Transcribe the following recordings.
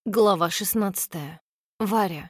Глава 16. Варя.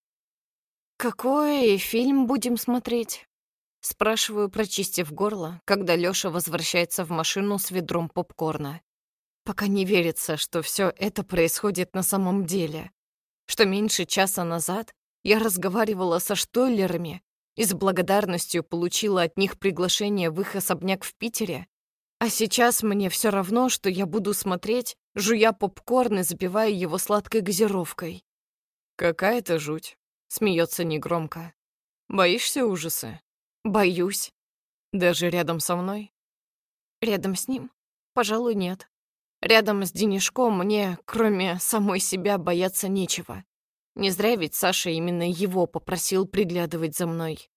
«Какой фильм будем смотреть?» Спрашиваю, прочистив горло, когда Лёша возвращается в машину с ведром попкорна. Пока не верится, что всё это происходит на самом деле. Что меньше часа назад я разговаривала со Штойлерами и с благодарностью получила от них приглашение в их особняк в Питере. А сейчас мне всё равно, что я буду смотреть, жуя попкорн и запивая его сладкой газировкой. «Какая-то жуть», — смеется негромко. «Боишься ужасы?» «Боюсь». «Даже рядом со мной?» Рядом с ним? Пожалуй, нет. Рядом с Денишком мне, кроме самой себя, бояться нечего. Не зря ведь Саша именно его попросил приглядывать за мной.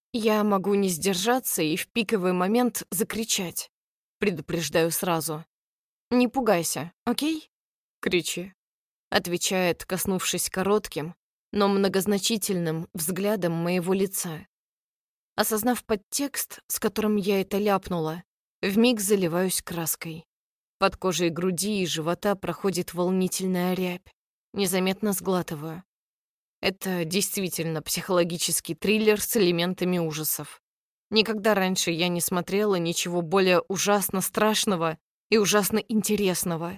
Я могу не сдержаться и в пиковый момент закричать. Предупреждаю сразу. «Не пугайся, окей?» «Кричи», — отвечает, коснувшись коротким, но многозначительным взглядом моего лица. Осознав подтекст, с которым я это ляпнула, вмиг заливаюсь краской. Под кожей груди и живота проходит волнительная рябь. Незаметно сглатываю. Это действительно психологический триллер с элементами ужасов. Никогда раньше я не смотрела ничего более ужасно страшного и ужасно интересного.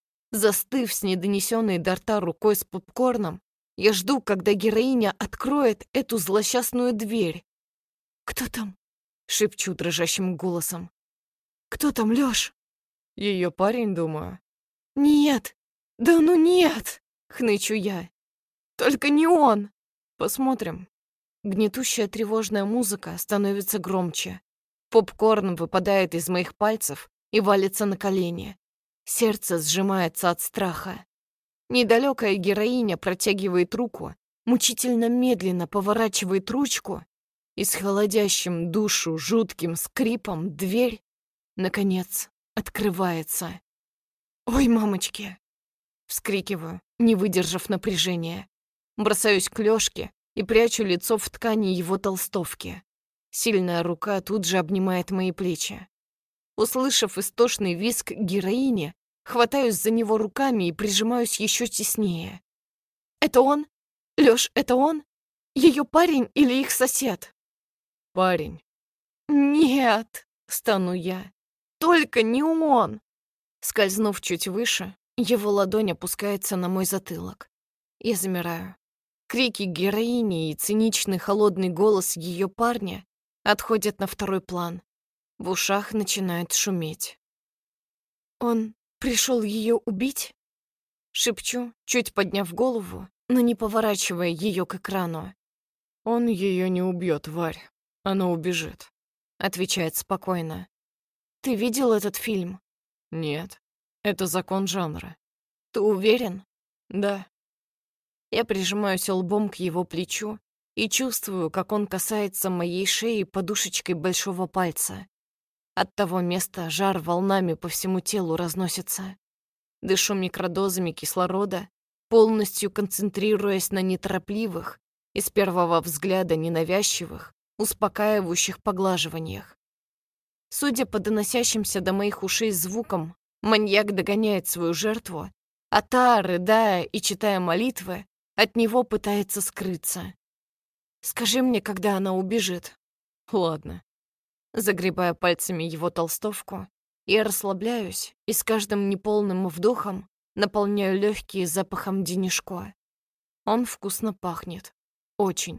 Застыв с недонесенной до рта рукой с попкорном, я жду, когда героиня откроет эту злосчастную дверь. «Кто там?» — шепчу дрожащим голосом. «Кто там, Лёш?» «Её парень, думаю». «Нет! Да ну нет!» — хнычу я. «Только не он!» «Посмотрим». Гнетущая тревожная музыка становится громче. Попкорн выпадает из моих пальцев и валится на колени. Сердце сжимается от страха. Недалёкая героиня протягивает руку, мучительно медленно поворачивает ручку, и с холодящим душу жутким скрипом дверь, наконец, открывается. «Ой, мамочки!» Вскрикиваю, не выдержав напряжения. Бросаюсь к Лёшке и прячу лицо в ткани его толстовки. Сильная рука тут же обнимает мои плечи. Услышав истошный визг героини, хватаюсь за него руками и прижимаюсь еще теснее. «Это он? Лёш, это он? Её парень или их сосед?» «Парень». «Нет!» — стану я. «Только не он!» Скользнув чуть выше, его ладонь опускается на мой затылок. Я замираю. Крики героини и циничный холодный голос ее парня отходят на второй план. В ушах начинает шуметь. «Он пришел ее убить?» Шепчу, чуть подняв голову, но не поворачивая ее к экрану. «Он ее не убьет, Варь. Она убежит», — отвечает спокойно. «Ты видел этот фильм?» «Нет. Это закон жанра». «Ты уверен?» «Да». Я прижимаюсь лбом к его плечу и чувствую, как он касается моей шеи подушечкой большого пальца. От того места жар волнами по всему телу разносится. Дышу микродозами кислорода, полностью концентрируясь на неторопливых и с первого взгляда ненавязчивых, успокаивающих поглаживаниях. Судя по доносящимся до моих ушей звукам, маньяк догоняет свою жертву, а та, рыдая и читая молитвы, от него пытается скрыться. «Скажи мне, когда она убежит». «Ладно». Загребая пальцами его толстовку, я расслабляюсь и с каждым неполным вдохом наполняю легкие запахом Денишко. Он вкусно пахнет. Очень.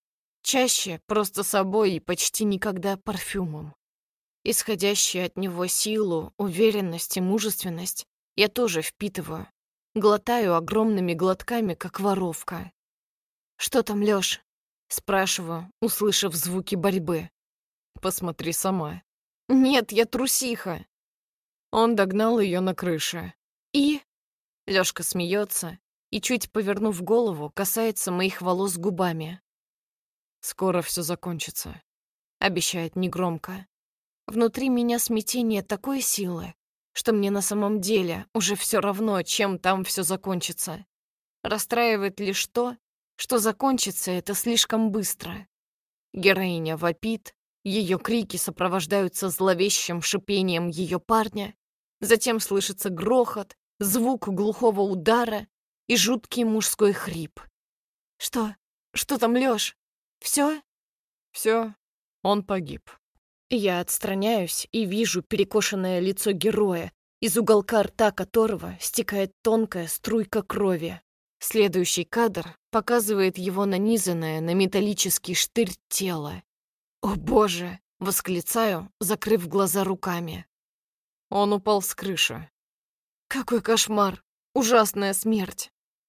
Чаще просто собой и почти никогда парфюмом. Исходящие от него силу, уверенность и мужественность я тоже впитываю. Глотаю огромными глотками, как воровка. «Что там, Лёш?» — спрашиваю, услышав звуки борьбы. «Посмотри сама». «Нет, я трусиха». Он догнал её на крыше. «И?» Лёшка смеется и, чуть повернув голову, касается моих волос губами. «Скоро всё закончится», — обещает негромко. Внутри меня смятение такой силы, что мне на самом деле уже всё равно, чем там всё закончится. Расстраивает лишь то, что закончится это слишком быстро. Героиня вопит, её крики сопровождаются зловещим шипением её парня, затем слышится грохот, звук глухого удара, и жуткий мужской хрип. «Что? Что там, Лёш? Всё?» «Всё, он погиб». Я отстраняюсь и вижу перекошенное лицо героя, из уголка рта которого стекает тонкая струйка крови. Следующий кадр показывает его нанизанное на металлический штырь тело. «О боже!» — восклицаю, закрыв глаза руками. Он упал с крыши. «Какой кошмар! Ужасная смерть!»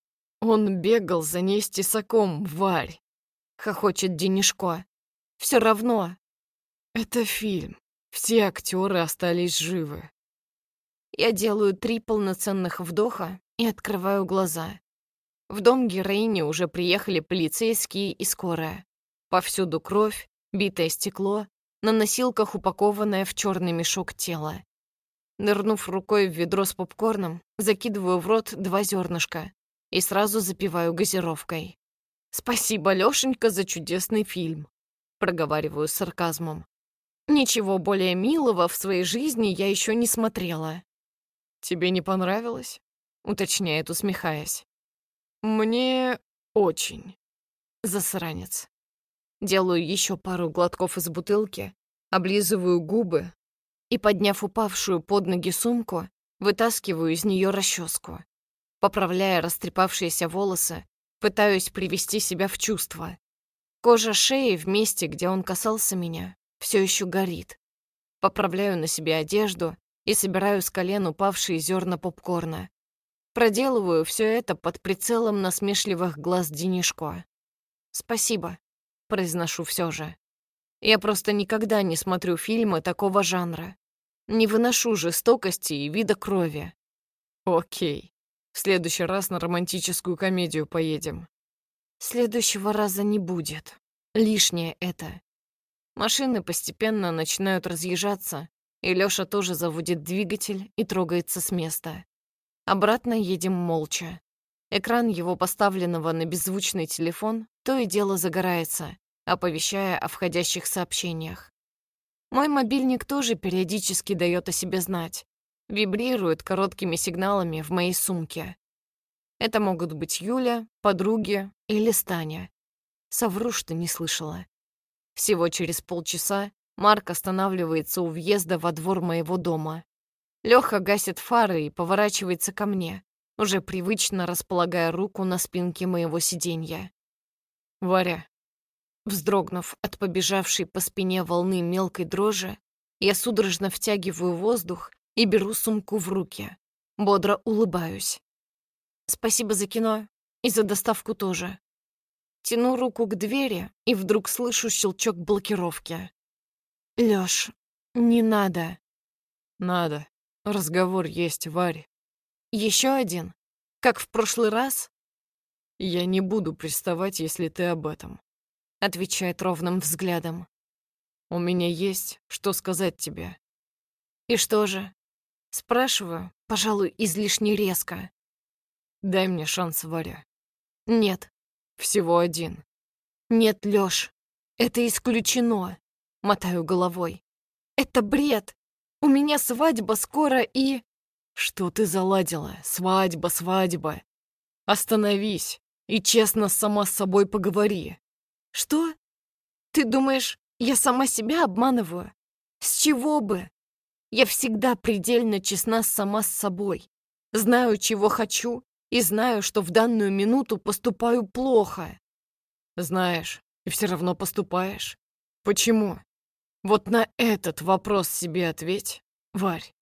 Он бегал за ней с тесаком, Варь. — хохочет Денишко. «Все равно». Это фильм. Все актеры остались живы. Я делаю 3 полноценных вдоха и открываю глаза. В дом героини уже приехали полицейские и скорая. Повсюду кровь, битое стекло, на носилках упакованное в черный мешок тело. Нырнув рукой в ведро с попкорном, закидываю в рот 2 зернышка и сразу запиваю газировкой. «Спасибо, Лёшенька, за чудесный фильм», — проговариваю с сарказмом. «Ничего более милого в своей жизни я еще не смотрела». «Тебе не понравилось?» — уточняет, усмехаясь. «Мне очень». Засранец. Делаю еще пару глотков из бутылки, облизываю губы и, подняв упавшую под ноги сумку, вытаскиваю из нее расческу. Поправляя растрепавшиеся волосы, пытаюсь привести себя в чувство. Кожа шеи в месте, где он касался меня, все еще горит. Поправляю на себе одежду и собираю с колен упавшие зерна попкорна. Проделываю все это под прицелом насмешливых глаз Денишко. «Спасибо», — произношу все же. Я просто никогда не смотрю фильмы такого жанра. Не выношу жестокости и вида крови. Окей. В следующий раз на романтическую комедию поедем. Следующего раза не будет. Лишнее это. Машины постепенно начинают разъезжаться, и Лёша тоже заводит двигатель и трогается с места. Обратно едем молча. Экран его поставленного на беззвучный телефон то и дело загорается, оповещая о входящих сообщениях. Мой мобильник тоже периодически дает о себе знать. Вибрирует короткими сигналами в моей сумке. Это могут быть Юля, подруги или Станя. Совру, что не слышала. Всего через полчаса Марк останавливается у въезда во двор моего дома. Лёха гасит фары и поворачивается ко мне, уже привычно располагая руку на спинке моего сиденья. «Варя». Вздрогнув от побежавшей по спине волны мелкой дрожи, я судорожно втягиваю воздух и беру сумку в руки. Бодро улыбаюсь. «Спасибо за кино и за доставку тоже». Тяну руку к двери и вдруг слышу щелчок блокировки. «Лёш, не надо». «Надо. Разговор есть, Варь». «Еще один? Как в прошлый раз?» «Я не буду приставать, если ты об этом», — отвечает ровным взглядом. «У меня есть, что сказать тебе». «И что же?» Спрашиваю, пожалуй, излишне резко. «Дай мне шанс, Варя». «Нет». «Всего один». «Нет, Лёш, это исключено», — мотаю головой. «Это бред. У меня свадьба скоро и...» «Что ты заладила? Свадьба, свадьба. Остановись и честно сама с собой поговори». «Что? Ты думаешь, я сама себя обманываю? С чего бы? Я всегда предельно честна сама с собой. Знаю, чего хочу, и знаю, что в данную минуту поступаю плохо». «Знаешь, и все равно поступаешь. Почему? Вот на этот вопрос себе ответь, Варь».